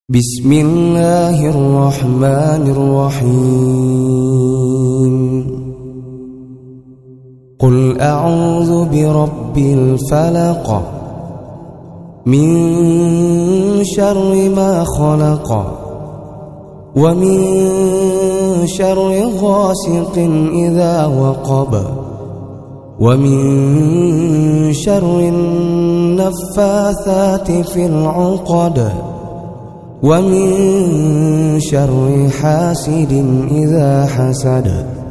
بسم الله الرحمن الرحيم قل أعوذ برب الفلق من شر ما خلق ومن شر غاسق إذا وقب ومن شر النفاثات في العقد ومن شر حاسد إذا حسد.